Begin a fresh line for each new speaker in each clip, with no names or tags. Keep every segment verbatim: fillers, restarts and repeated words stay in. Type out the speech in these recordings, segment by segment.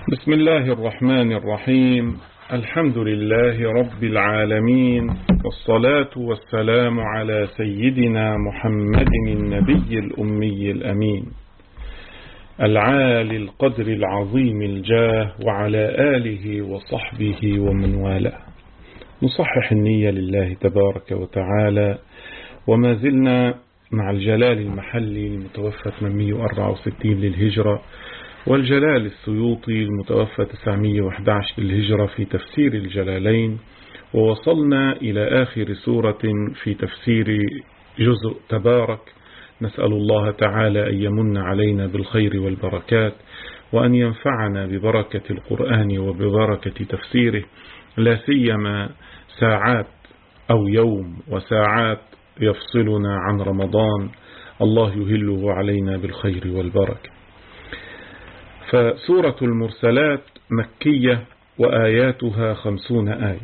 بسم الله الرحمن الرحيم. الحمد لله رب العالمين، والصلاة والسلام على سيدنا محمد النبي الأمي الأمين العالي القدر العظيم الجاه، وعلى آله وصحبه ومن والاه. نصحح النية لله تبارك وتعالى، وما زلنا مع الجلال المحلي المتوفى ثمانمئة وأربعة وستين للهجرة، والجلال السيوطي المتوفى تسعمئة وأحد عشر للهجرة في تفسير الجلالين، ووصلنا إلى آخر سورة في تفسير جزء تبارك. نسأل الله تعالى أن يمن علينا بالخير والبركات، وأن ينفعنا ببركة القرآن وببركة تفسيره، لا سيما ساعات أو يوم وساعات يفصلنا عن رمضان، الله يهله علينا بالخير والبركة. فسورة المرسلات مكية وآياتها خمسون آية.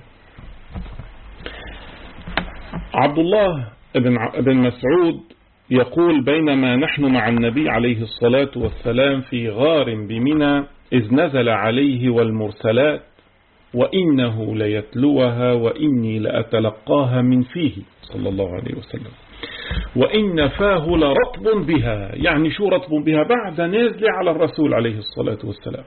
عبد الله بن مسعود يقول: بينما نحن مع النبي عليه الصلاة والسلام في غار بمنى، إذ نزل عليه والمرسلات وإنه ليتلوها وإني لأتلقاها من فيه صلى الله عليه وسلم وإن فاه لرطب بها. يعني شو رطب بها؟ بعد نازل على الرسول عليه الصلاة والسلام.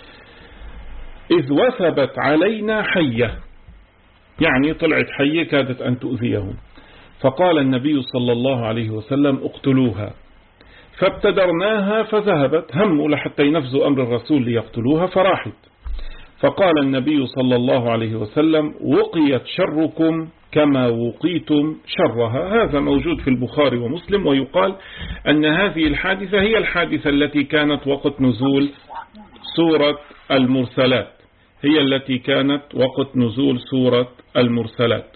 إذ وثبت علينا حية، يعني طلعت حية كادت أن تؤذيهم، فقال النبي صلى الله عليه وسلم: اقتلوها. فابتدرناها فذهبت، هموا لحتى ينفذوا أمر الرسول ليقتلوها، فراحت. فقال النبي صلى الله عليه وسلم: وقيت شركم كما وقيتم شرها. هذا موجود في البخاري ومسلم، ويقال أن هذه الحادثة هي الحادثة التي كانت وقت نزول سورة المرسلات، هي التي كانت وقت نزول سورة المرسلات.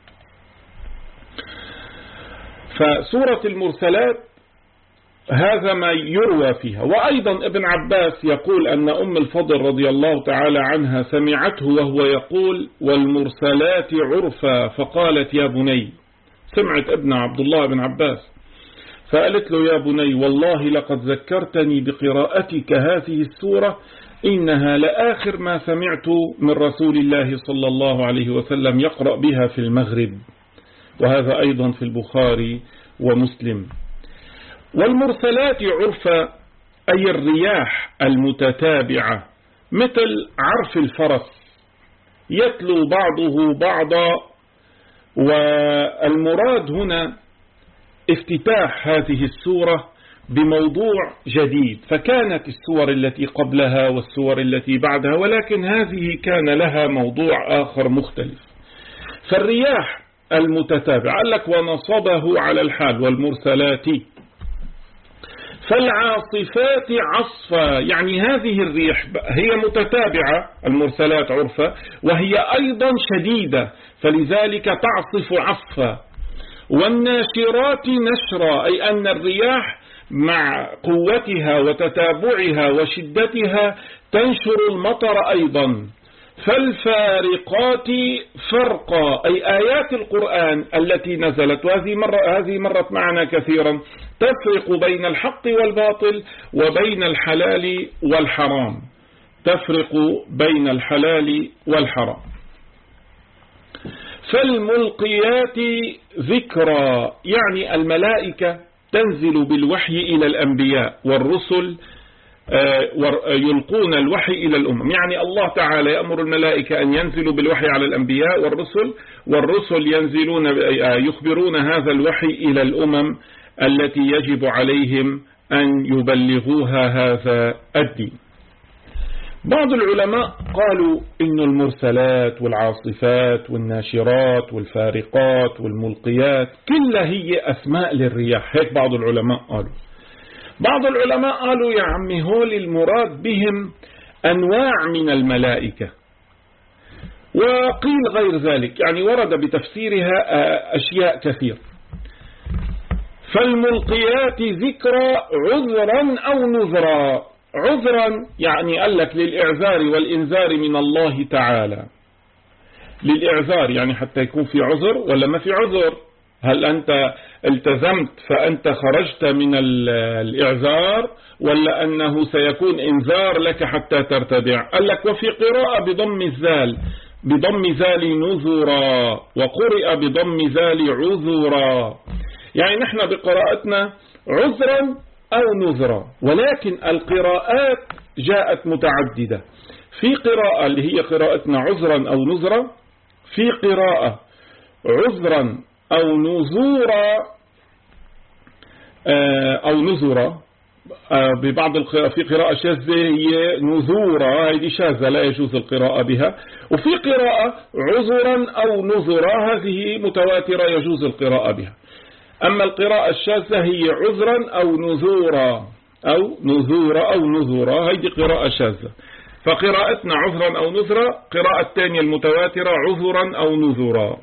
فسورة المرسلات هذا ما يروى فيها. وأيضا ابن عباس يقول أن أم الفضل رضي الله تعالى عنها سمعته وهو يقول: والمرسلات عرفا، فقالت: يا بني. سمعت ابن عبد الله بن عباس فقالت له: يا بني، والله لقد ذكرتني بقراءتك هذه السورة، إنها لآخر ما سمعت من رسول الله صلى الله عليه وسلم يقرأ بها في المغرب. وهذا أيضا في البخاري ومسلم. والمرسلات عرفا أي الرياح المتتابعة، مثل عرف الفرس يتلو بعضه بعضا. والمراد هنا افتتاح هذه السورة بموضوع جديد، فكانت السور التي قبلها والسور التي بعدها، ولكن هذه كان لها موضوع آخر مختلف. فالرياح المتتابعة قال لك: ونصبه على الحال والمرسلات فالعاصفات عصفا. يعني هذه الريح هي متتابعة، المرسلات عرفا، وهي أيضا شديدة، فلذلك تعصف عصفا. والناشرات نشرا، أي أن الرياح مع قوتها وتتابعها وشدتها تنشر المطر أيضا. فالفارقات فرقا، أي آيات القرآن التي نزلت، وهذه مرة هذه مرت معنا كثيرا، تفرق بين الحق والباطل وبين الحلال والحرام، تفرق بين الحلال والحرام. فالملقيات ذكرا، يعني الملائكة تنزل بالوحي إلى الأنبياء والرسل، يلقون الوحي إلى الأمم. يعني الله تعالى يأمر الملائكة أن ينزلوا بالوحي على الأنبياء والرسل، والرسل ينزلون يخبرون هذا الوحي إلى الأمم التي يجب عليهم أن يبلغوها هذا الدين. بعض العلماء قالوا إن المرسلات والعاصفات والناشرات والفارقات والملقيات كلها هي أسماء للرياح، هيك بعض العلماء قالوا. بعض العلماء قالوا: يا عمي، هول المراد بهم أنواع من الملائكة. وقيل غير ذلك، يعني ورد بتفسيرها أشياء كثير. فالملقيات ذكرى عذرا أو نذرا. عذرا يعني قال لك للإعذار والإنذار من الله تعالى. للإعذار يعني حتى يكون في عذر ولا ما في عذر. هل أنت التزمت فأنت خرجت من الإعذار، ولا أنه سيكون إنذار لك حتى ترتدع؟ قال لك وفي قراءة بضم الزال بضم زال نذرا، وقرئ بضم زال عذرا. يعني نحن بقراءتنا عذرا أو نذرا، ولكن القراءات جاءت متعددة. في قراءة اللي هي قراءتنا عذرا أو نذرا، في قراءة عذرا أو نذورا أو نذرا ببعض القراءة. في قراءة شاذة هي نذورا، هذه شاذة لا يجوز القراءة بها. وفي قراءة عذرا أو نذرا، هذه متواترة يجوز القراءة بها. أما القراءة الشاذة هي عذرا أو نذورا أو نذورا أو نذورا، هذه قراءة شاذة. فقراءتنا عذرا أو نذرا. قراءة الثانية المتواترة عذرا أو نذرا.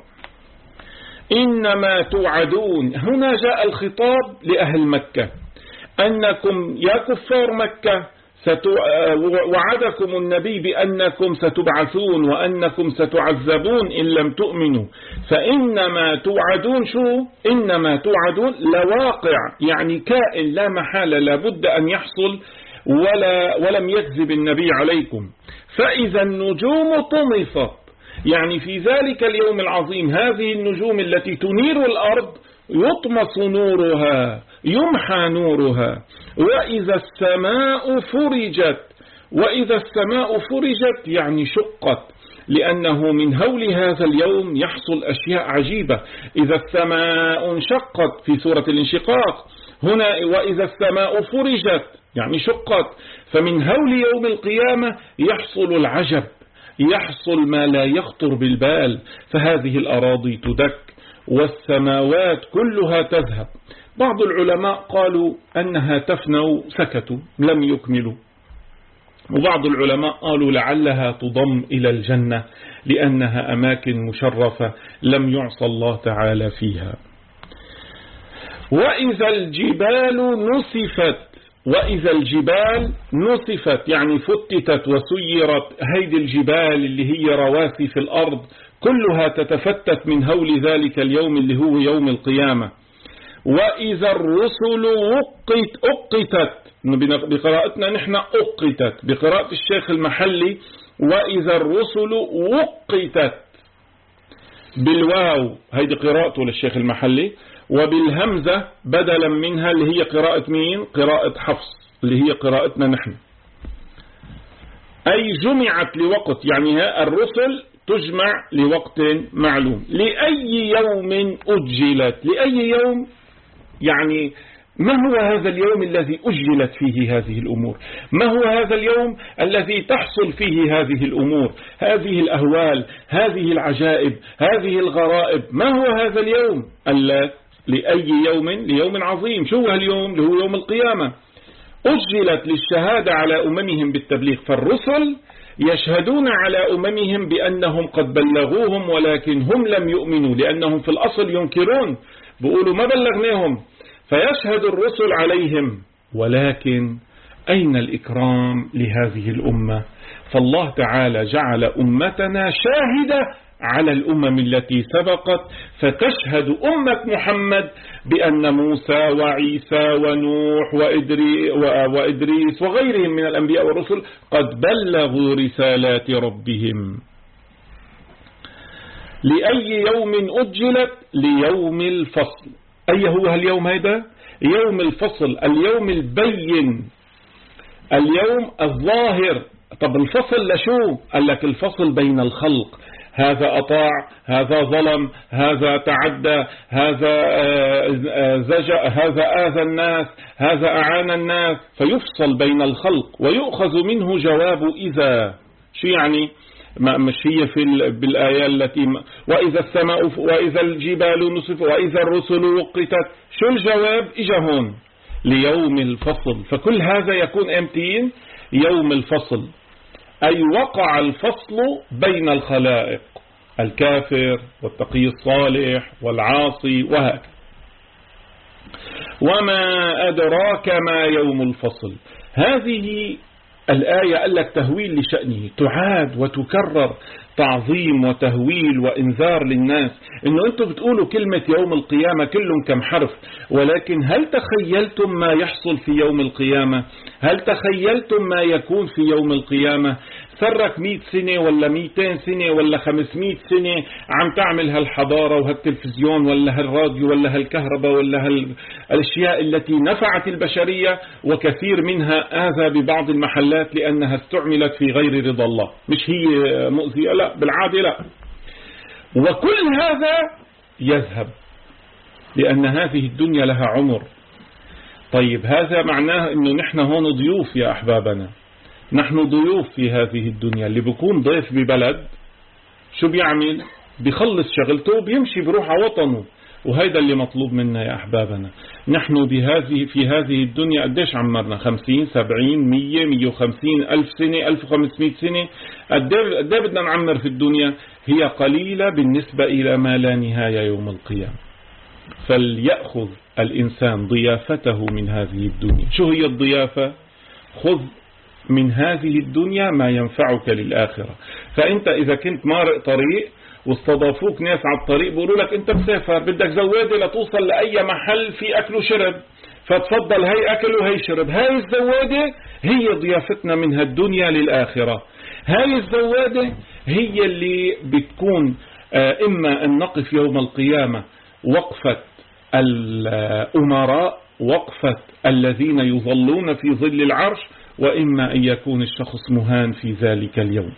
إنما توعدون، هنا جاء الخطاب لأهل مكة، أنكم يا كفار مكة وعدكم النبي بأنكم ستبعثون وأنكم ستعذبون إن لم تؤمنوا، فإنما توعدون شو؟ إنما توعدون لواقع، يعني كائن لا محالة لابد أن يحصل، ولا ولم يكذب النبي عليكم. فإذا النجوم طمست، يعني في ذلك اليوم العظيم هذه النجوم التي تنير الأرض يطمس نورها، يمحى نورها. وإذا السماء فرجت، وإذا السماء فرجت يعني شقت، لأنه من هول هذا اليوم يحصل أشياء عجيبة. إذا السماء انشقت في سورة الانشقاق، هنا وإذا السماء فرجت يعني شقت. فمن هول يوم القيامة يحصل العجب، يحصل ما لا يخطر بالبال. فهذه الأراضي تدك والسماوات كلها تذهب. بعض العلماء قالوا أنها تفنى سكتوا لم يكملوا، وبعض العلماء قالوا لعلها تضم إلى الجنة لأنها أماكن مشرفة لم يعصى الله تعالى فيها. وإذا الجبال نسفت، وإذا الجبال نسفت يعني فتتت وسيرت. هيدي الجبال اللي هي رواسي في الأرض كلها تتفتت من هول ذلك اليوم اللي هو يوم القيامة. وإذا الرسل وقت أقتت، بقراءتنا نحن أقتت، بقراءة الشيخ المحلي وإذا الرسل وقتت بالواو، هيدي قراءته للشيخ المحلي، وبالهمزة بدلا منها اللي هي قراءة مين؟ قراءة حفص اللي هي قراءتنا نحن. أي جمعت لوقت، يعني الرسل تجمع لوقت معلوم. لأي يوم أجلت، لأي يوم يعني ما هو هذا اليوم الذي أجلت فيه هذه الأمور؟ ما هو هذا اليوم الذي تحصل فيه هذه الأمور، هذه الأهوال، هذه العجائب، هذه الغرائب؟ ما هو هذا اليوم؟ ألا لأي يوم؟ ليوم عظيم. شو اليوم؟ اللي هو يوم القيامة. أجلت للشهادة على أممهم بالتبليغ، فالرسل يشهدون على أممهم بأنهم قد بلغوهم ولكن هم لم يؤمنوا، لأنهم في الأصل ينكرون، بيقولوا ما بلغناهم، فيشهد الرسل عليهم. ولكن أين الإكرام لهذه الأمة؟ فالله تعالى جعل أمتنا شاهدة على الأمم التي سبقت، فتشهد أمة محمد بأن موسى وعيسى ونوح وإدريس وغيرهم من الأنبياء والرسل قد بلغوا رسالات ربهم. لأي يوم أجلت؟ ليوم الفصل. أي هو اليوم هذا؟ يوم الفصل، اليوم البين، اليوم الظاهر. طب الفصل لشو؟ قال لك الفصل بين الخلق، هذا أطاع، هذا ظلم، هذا تعدى، هذا زجأ، هذا آذى الناس، هذا أعان الناس، فيفصل بين الخلق ويؤخذ منه جواب إذا. شو يعني؟ مش هي في بالآية التي وإذا السماء وإذا الجبال نصفت وإذا الرسل وقتت، شو الجواب؟ إجا هون ليوم الفصل. فكل هذا يكون امتين يوم الفصل، أي وقع الفصل بين الخلائق، الكافر والتقي الصالح والعاصي وهكذا. وما أدراك ما يوم الفصل. هذه الآية قال لك تهويل لشأنه، تعاد وتكرر تعظيم وتهويل وإنذار للناس إنه أنتم بتقولوا كلمة يوم القيامة كلهم كم حرف، ولكن هل تخيلتم ما يحصل في يوم القيامة؟ هل تخيلتم ما يكون في يوم القيامة؟ سرك مئة سنة ولا مئتين سنة ولا خمسمئة سنة عم تعمل هالحضارة وهالتلفزيون ولا هالراديو ولا هالكهرباء ولا هالأشياء التي نفعت البشرية، وكثير منها آذى ببعض المحلات لأنها استعملت في غير رضا الله، مش هي مؤذية، لا بالعادة لا. وكل هذا يذهب لأن هذه الدنيا لها عمر. طيب هذا معناه أنه نحن هون ضيوف يا أحبابنا، نحن ضيوف في هذه الدنيا. اللي بيكون ضيف ببلد شو بيعمل؟ بيخلص شغلته وبيمشي بروح على وطنه، وهيدا اللي مطلوب منا يا أحبابنا. نحن بهذه في هذه الدنيا قديش عمرنا؟ خمسين سبعين مية مية وخمسين ألف سنة ألف وخمسمئة سنة، قديه بدنا نعمر في الدنيا؟ هي قليلة بالنسبة إلى ما لا نهاية يوم القيامة. فليأخذ الإنسان ضيافته من هذه الدنيا. شو هي الضيافة؟ خذ من هذه الدنيا ما ينفعك للآخرة. فأنت إذا كنت مارق طريق واستضافوك ناس على الطريق بيقولوا لك أنت مسافر بدك زوادة لتوصل لأي محل في أكل وشرب، فتفضل هي أكل وهي شرب، هاي الزوادة هي ضيافتنا من هالدنيا للآخرة. هاي الزوادة هي اللي بتكون إما أن نقف يوم القيامة وقفة الأمراء، وقفة الذين يظلون في ظل العرش، وإما أن يكون الشخص مهان في ذلك اليوم.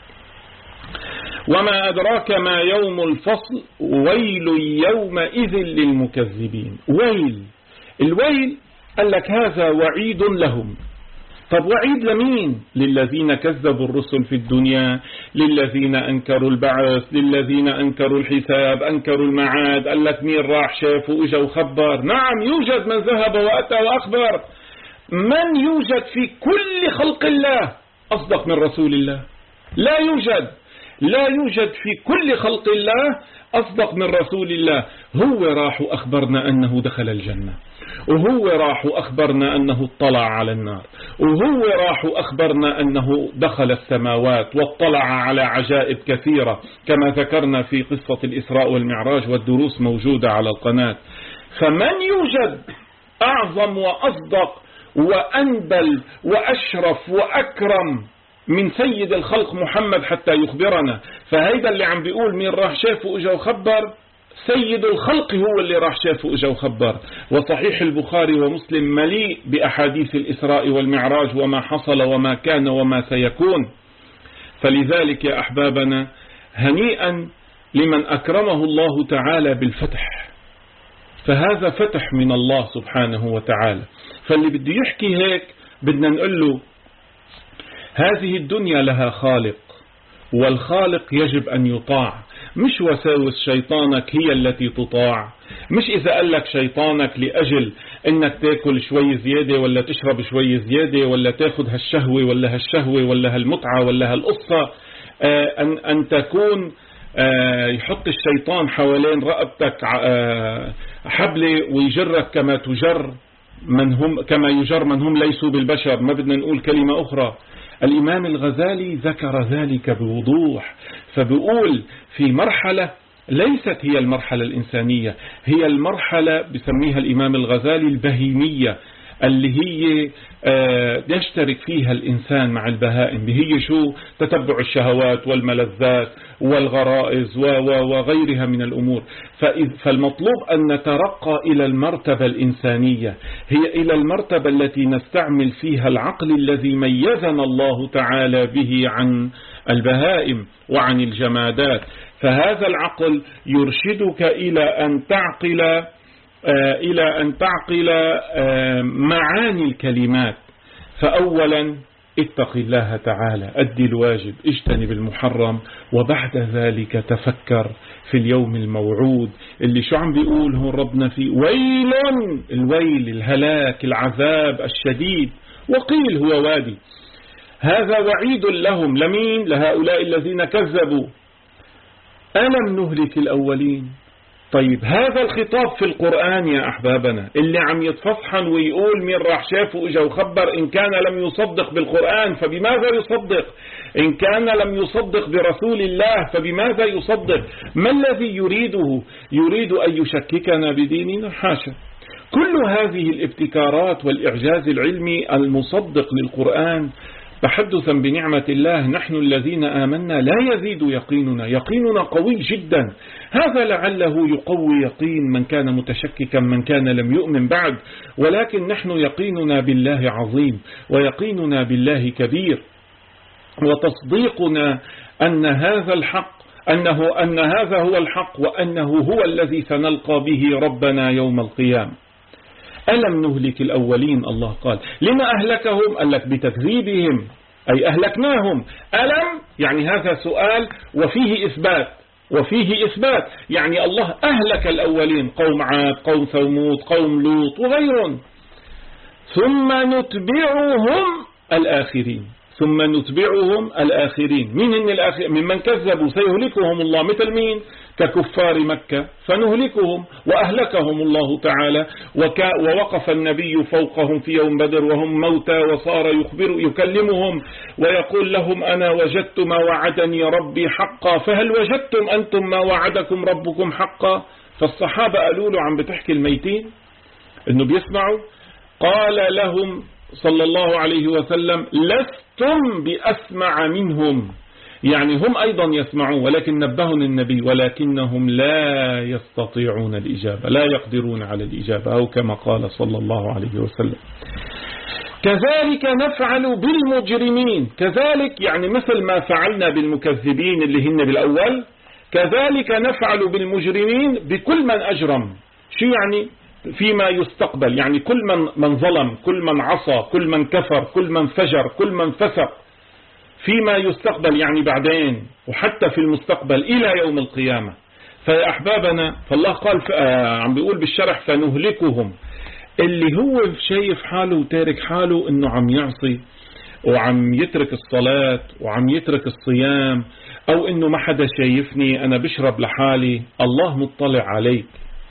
وما أدراك ما يوم الفصل ويل يومئذ للمكذبين. ويل، الويل قال لك هذا وعيد لهم. طب وعيد لمين؟ للذين كذبوا الرسل في الدنيا، للذين أنكروا البعث، للذين أنكروا الحساب، أنكروا المعاد. قال لك مين راح شاف وإجا وخبر؟ نعم يوجد من ذهب وأتى وأخبر. من يوجد في كل خلق الله أصدق من رسول الله؟ لا يوجد، لا يوجد في كل خلق الله أصدق من رسول الله. هو راح أخبرنا أنه دخل الجنة، وهو راح أخبرنا أنه اطلع على النار، وهو راح أخبرنا أنه دخل السماوات واطلع على عجائب كثيرة كما ذكرنا في قصة الإسراء والمعراج، والدروس موجودة على القناة. فمن يوجد أعظم وأصدق وأنبل وأشرف وأكرم من سيد الخلق محمد حتى يخبرنا؟ فهيدا اللي عم بيقول مين راح شافه اجا وخبر، سيد الخلق هو اللي راح شافه اجا وخبر. وصحيح البخاري ومسلم مليء بأحاديث الإسراء والمعراج وما حصل وما كان وما سيكون. فلذلك يا أحبابنا هنيئا لمن أكرمه الله تعالى بالفتح، فهذا فتح من الله سبحانه وتعالى. فاللي بده يحكي هيك بدنا نقول له هذه الدنيا لها خالق، والخالق يجب أن يطاع، مش وساوس شيطانك هي التي تطاع. مش إذا قال لك شيطانك لأجل إنك تاكل شوي زيادة ولا تشرب شوي زيادة ولا تاخد هالشهوة ولا هالشهوة ولا هالمتعة ولا هالقصة، أن, أن تكون يحط الشيطان حوالين رقبتك حبلة ويجرك كما تجر من هم كما يجر من هم ليسوا بالبشر. ما بدنا نقول كلمة أخرى. الإمام الغزالي ذكر ذلك بوضوح، فبقول في مرحلة ليست هي المرحلة الإنسانية، هي المرحلة بسميها الإمام الغزالي البهيمية، اللي هي يشترك فيها الإنسان مع البهائم. هي شو؟ تتبع الشهوات والملذات والغرائز وغيرها من الأمور. فالمطلوب أن نترقى إلى المرتبة الإنسانية، هي إلى المرتبة التي نستعمل فيها العقل الذي ميزنا الله تعالى به عن البهائم وعن الجمادات. فهذا العقل يرشدك إلى أن تعقل إلى أن تعقل معاني الكلمات. فأولا اتق الله تعالى، أدي الواجب، اجتنب المحرم، وبعد ذلك تفكر في اليوم الموعود اللي شو عم بيقول هون ربنا فيه؟ ويل، الويل الهلاك العذاب الشديد، وقيل هو وادي. هذا وعيد لهم، لمين؟ لهؤلاء الذين كذبوا. ألم نهلك الأولين؟ طيب هذا الخطاب في القرآن يا أحبابنا اللي عم يتفصحن ويقول مين راح شافه وإجا وخبر، إن كان لم يصدق بالقرآن فبماذا يصدق؟ إن كان لم يصدق برسول الله فبماذا يصدق؟ ما الذي يريده؟ يريد أن يشككنا بديننا؟ حاشا. كل هذه الابتكارات والإعجاز العلمي المصدق للقرآن تحدثا بنعمة الله. نحن الذين آمنا لا يزيد يقيننا، يقيننا قوي جدا. هذا لعله يقوي يقين من كان متشككا، من كان لم يؤمن بعد، ولكن نحن يقيننا بالله عظيم، ويقيننا بالله كبير، وتصديقنا أن هذا الحق أنه أن هذا هو الحق، وأنه هو الذي سنلقى به ربنا يوم القيامة. ألم نهلك الأولين؟ الله قال لما أهلكهم؟ قال لك بتكذيبهم، أي أهلكناهم. ألم يعني هذا سؤال وفيه إثبات، وفيه إثبات يعني الله أهلك الأولين، قوم عاد، قوم ثمود، قوم لوط وغيرهم. ثم نتبعهم الآخرين، ثم نتبعهم الآخرين. مين هن الآخرين؟ ممن كذبوا سيهلكهم الله. مثل مين؟ ككفار مكة فنهلكهم، وأهلكهم الله تعالى. ووقف النبي فوقهم في يوم بدر وهم موتى، وصار يخبر يكلمهم ويقول لهم أنا وجدت ما وعدني ربي حقا، فهل وجدتم أنتم ما وعدكم ربكم حقا؟ فالصحابة قالوا له عم بتحكي الميتين إنه بيسمعوا. قال لهم صلى الله عليه وسلم لستم بأسمع منهم، يعني هم أيضا يسمعون، ولكن نبههم النبي ولكنهم لا يستطيعون الإجابة، لا يقدرون على الإجابة، أو كما قال صلى الله عليه وسلم. كذلك نفعل بالمجرمين، كذلك يعني مثل ما فعلنا بالمكذبين اللي هن بالأول، كذلك نفعل بالمجرمين بكل من أجرم. شو يعني؟ فيما يستقبل، يعني كل من من ظلم، كل من عصى، كل من كفر، كل من فجر، كل من فسق، فيما يستقبل يعني بعدين، وحتى في المستقبل إلى يوم القيامة. فيا أحبابنا، فالله قال آه عم بيقول بالشرح فنهلكهم. اللي هو شايف حاله وتارك حاله إنه عم يعصي وعم يترك الصلاة وعم يترك الصيام، أو إنه ما حدا شايفني أنا بشرب لحالي، الله مطلع عليك.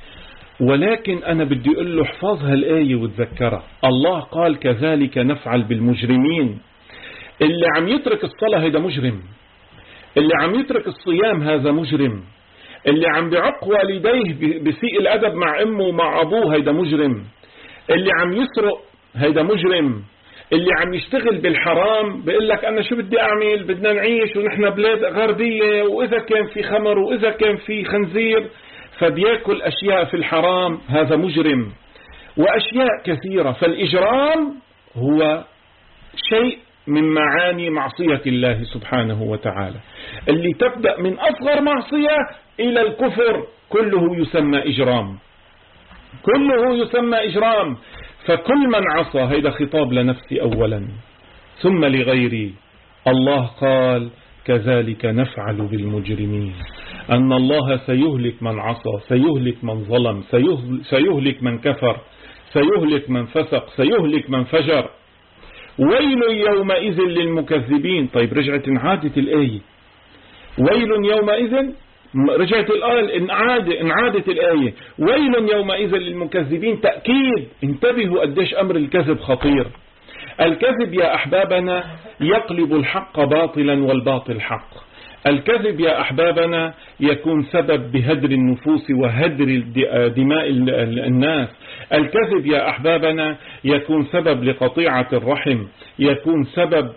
ولكن أنا بدي أقول له احفظ هالآية وتذكرها. الله قال كذلك نفعل بالمجرمين. اللي عم يترك الصلاة هذا مجرم، اللي عم يترك الصيام هذا مجرم، اللي عم بيعق والديه بسيء الأدب مع أمه ومع أبوه هذا مجرم، اللي عم يسرق هذا مجرم، اللي عم يشتغل بالحرام بيقول لك أنا شو بدي أعمل، بدنا نعيش ونحن بلاد غربية، وإذا كان في خمر وإذا كان في خنزير فبيأكل أشياء في الحرام، هذا مجرم. وأشياء كثيرة. فالإجرام هو شيء من معاني معصية الله سبحانه وتعالى، اللي تبدأ من أصغر معصية إلى الكفر كله يسمى إجرام، كله يسمى إجرام. فكل من عصى، هذا خطاب لنفسي أولا ثم لغيري. الله قال كذلك نفعل بالمجرمين، أن الله سيهلك من عصى، سيهلك من ظلم، سيهلك من كفر، سيهلك من فسق، سيهلك من فجر. ويل يومئذ للمكذبين. طيب رجعت انعادت الآية، ويل يومئذ، رجعت الآية انعاد انعادت الآية، ويل يومئذ للمكذبين. تأكيد، انتبهوا قديش أمر الكذب خطير. الكذب يا أحبابنا يقلب الحق باطلا والباطل حق. الكذب يا أحبابنا يكون سبب بهدر النفوس وهدر دماء الناس. الكذب يا أحبابنا يكون سبب لقطيعة الرحم، يكون سبب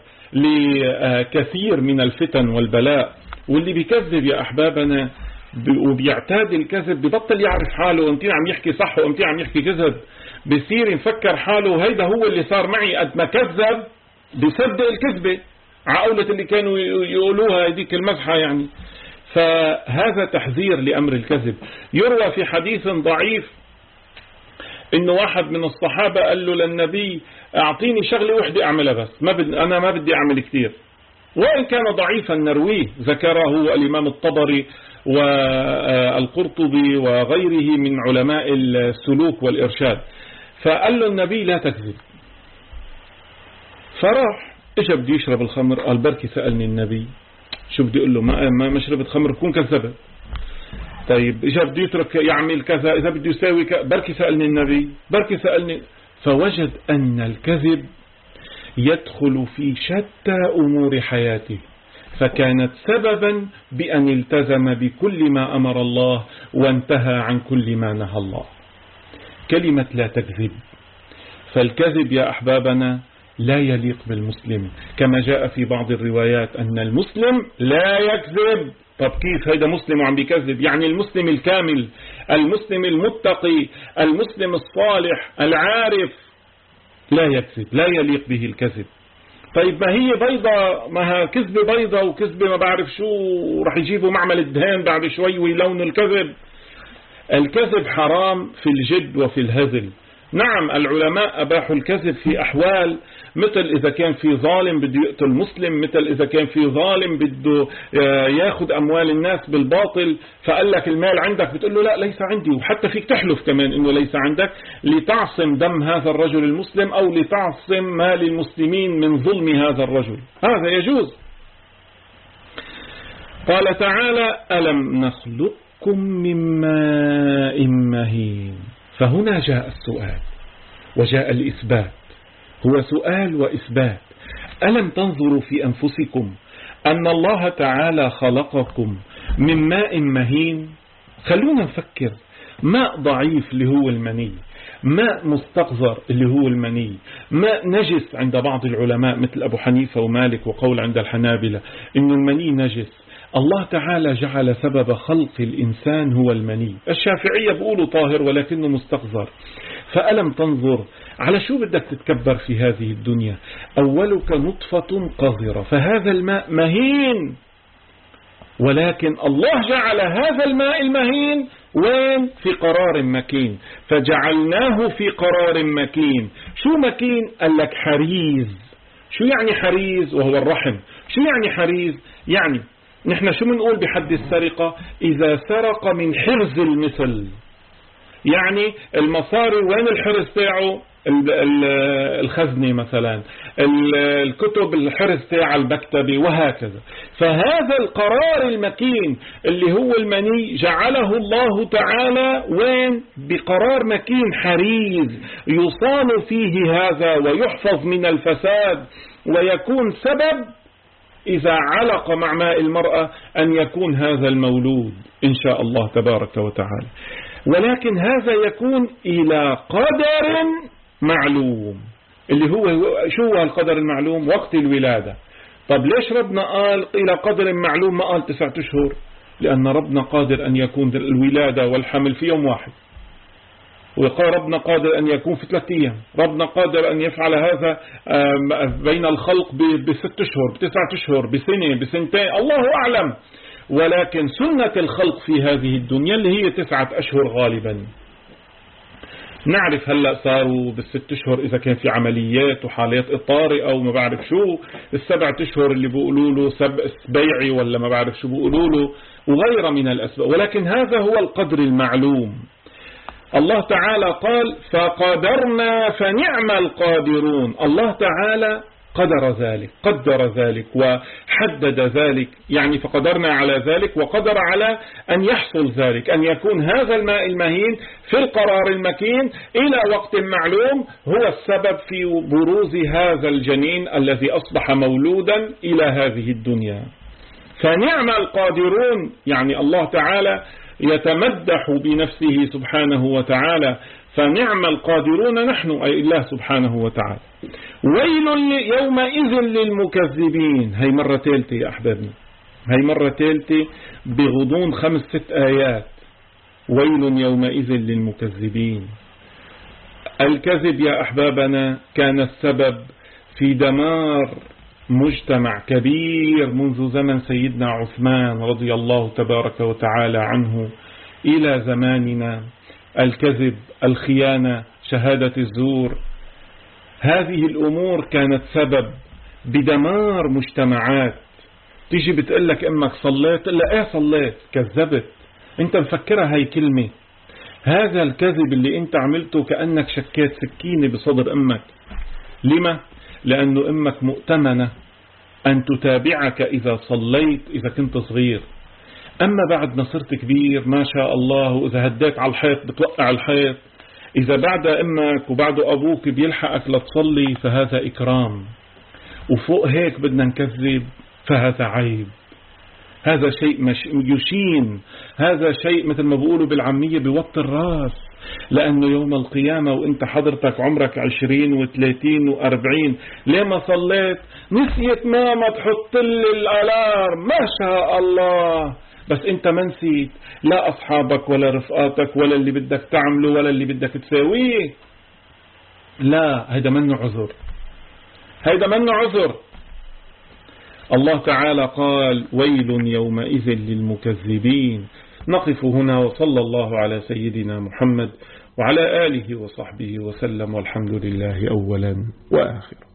لكثير من الفتن والبلاء. واللي بيكذب يا أحبابنا وبيعتاد الكذب ببطل يعرف حاله، وامتين عم يحكي صح وامتين عم يحكي كذب، بيصير يفكر حاله هيدا هو اللي صار معي، قد ما كذب بيصدق الكذبة، عقولة اللي كانوا يقولوها هذيك المزحة يعني. فهذا تحذير لأمر الكذب. يروى في حديث ضعيف إنه واحد من الصحابة قال له للنبي أعطيني شغلة وحدة أعملها بس، ما بدي أنا ما بدي أعمل كتير. وإن كان ضعيفا نرويه، ذكره الإمام الطبري والقرطبي وغيره من علماء السلوك والإرشاد. فقال له النبي لا تكذب. فراح إيش بدي يشرب الخمر، قال بركي سألني النبي شو بدي أقول له، ما ما شربت خمر بكون كذبت. طيب إذا بده يترك يعمل كذا، إذا بده يساوي كذا، بركي سألني النبي، بركي سألني. فوجد أن الكذب يدخل في شتى أمور حياته، فكانت سببا بأن التزم بكل ما أمر الله وانتهى عن كل ما نهى الله. كلمة لا تكذب، فالكذب يا أحبابنا لا يليق بالمسلم، كما جاء في بعض الروايات أن المسلم لا يكذب. طب كيف هيدا مسلم وعم بيكذب؟ يعني المسلم الكامل، المسلم المتقي، المسلم الصالح العارف لا يكذب، لا يليق به الكذب. طيب ما هي بيضة، ما كذبة بيضة وكذبة ما بعرف شو، رح يجيبوا معمل الدهان بعد شوي ويلونوا الكذب. الكذب حرام في الجد وفي الهزل. نعم العلماء أباحوا الكذب في أحوال، مثل إذا كان في ظالم بده يقتل مسلم، مثل إذا كان في ظالم بده ياخذ أموال الناس بالباطل، فقال لك المال عندك، بتقول له لا ليس عندي، وحتى فيك تحلف كمان إنه ليس عندك لتعصم دم هذا الرجل المسلم أو لتعصم مال المسلمين من ظلم هذا الرجل، هذا يجوز. قال تعالى ألم نخلقكم من ماء مهين. فهنا جاء السؤال وجاء الإثبات، هو سؤال وإثبات. ألم تنظروا في أنفسكم أن الله تعالى خلقكم من ماء مهين؟ خلونا نفكر. ماء ضعيف اللي هو المني، ماء مستقذر اللي هو المني، ماء نجس عند بعض العلماء مثل أبو حنيفة ومالك، وقول عند الحنابلة إن المني نجس. الله تعالى جعل سبب خلق الإنسان هو المني. الشافعية بيقولوا طاهر ولكنه مستقذر. فألم تنظر على شو بدك تتكبر في هذه الدنيا؟ أولك نطفة قذرة، فهذا الماء مهين، ولكن الله جعل هذا الماء المهين وين؟ في قرار مكين، فجعلناه في قرار مكين. شو مكين؟ قال لك حريز. شو يعني حريز؟ وهو الرحم. شو يعني حريز؟ يعني نحن شو منقول بحد السرقة؟ إذا سرق من حرز المثل، يعني المصاري وين الحرز تاعه؟ الخزنة مثلا، الكتب الحرز تاع المكتبة، وهكذا. فهذا القرار المكين اللي هو المني جعله الله تعالى وين؟ بقرار مكين حريز يصان فيه هذا ويحفظ من الفساد، ويكون سبب إذا علق مع ماء المرأة أن يكون هذا المولود إن شاء الله تبارك وتعالى. ولكن هذا يكون إلى قدر معلوم، اللي هو شو هو القدر المعلوم؟ وقت الولادة. طب ليش ربنا قال إلى قدر معلوم ما قال تسعة أشهر؟ لأن ربنا قادر أن يكون الولادة والحمل في يوم واحد، وقال ربنا قادر أن يكون في ثلاثة أيام، ربنا قادر أن يفعل هذا بين الخلق بست أشهر، بتسعة أشهر، بسنة، بسنتين، الله أعلم. ولكن سنة الخلق في هذه الدنيا اللي هي تسعة أشهر غالبا. نعرف هلأ صاروا بالست أشهر إذا كان في عمليات وحالات طارئة أو ما بعرف شو، السبعة أشهر اللي بيقولوا له سبيعي ولا ما بعرف شو بيقولوا له، وغير من الأسباب. ولكن هذا هو القدر المعلوم. الله تعالى قال فقدرنا فنعم القادرون. الله تعالى قدر ذلك، قدر ذلك وحدد ذلك، يعني فقدرنا على ذلك وقدر على أن يحصل ذلك، أن يكون هذا الماء المهين في القرار المكين إلى وقت معلوم هو السبب في بروز هذا الجنين الذي أصبح مولودا إلى هذه الدنيا. فنعم القادرون، يعني الله تعالى يتمدح بنفسه سبحانه وتعالى، فنعم القادرون نحن أي الله سبحانه وتعالى. ويل يومئذ للمكذبين. هي مرة ثالثة يا أحبابنا، هي مرة ثالثة بغضون خمس ست آيات. ويل يومئذ للمكذبين. الكذب يا أحبابنا كان السبب في دمار مجتمع كبير منذ زمن سيدنا عثمان رضي الله تبارك وتعالى عنه إلى زماننا. الكذب، الخيانة، شهادة الزور، هذه الأمور كانت سبب بدمار مجتمعات. تيجي بتقلك أمك صليت، لا إيه صليت، كذبت، أنت مفكرها هاي كلمة. هذا الكذب اللي أنت عملته كأنك شكيت سكينة بصدر أمك. لما؟ لأنه أمك مؤتمنة أن تتابعك إذا صليت إذا كنت صغير، أما بعد ما صرت كبير ما شاء الله، وإذا هديت على الحيط بتوقع الحيط، إذا بعد أمك وبعد أبوك بيلحقك لتصلي فهذا إكرام، وفوق هيك بدنا نكذب فهذا عيب. هذا شيء مش يشين، هذا شيء مثل ما بيقولوا بالعامية بيوطي الراس. لأنه يوم القيامة وإنت حضرتك عمرك عشرين وثلاثين وأربعين، ليه ما صليت؟ نسيت ماما تحط لي الألارم، ما شاء الله، بس أنت ما نسيت لا أصحابك ولا رفقاتك ولا اللي بدك تعمله ولا اللي بدك تساويه. لا، هيدا منه عذر، هيدا منه عذر. الله تعالى قال: ويل يومئذ للمكذبين. نقف هنا، وصلى الله على سيدنا محمد وعلى آله وصحبه وسلم، والحمد لله أولا وآخرا.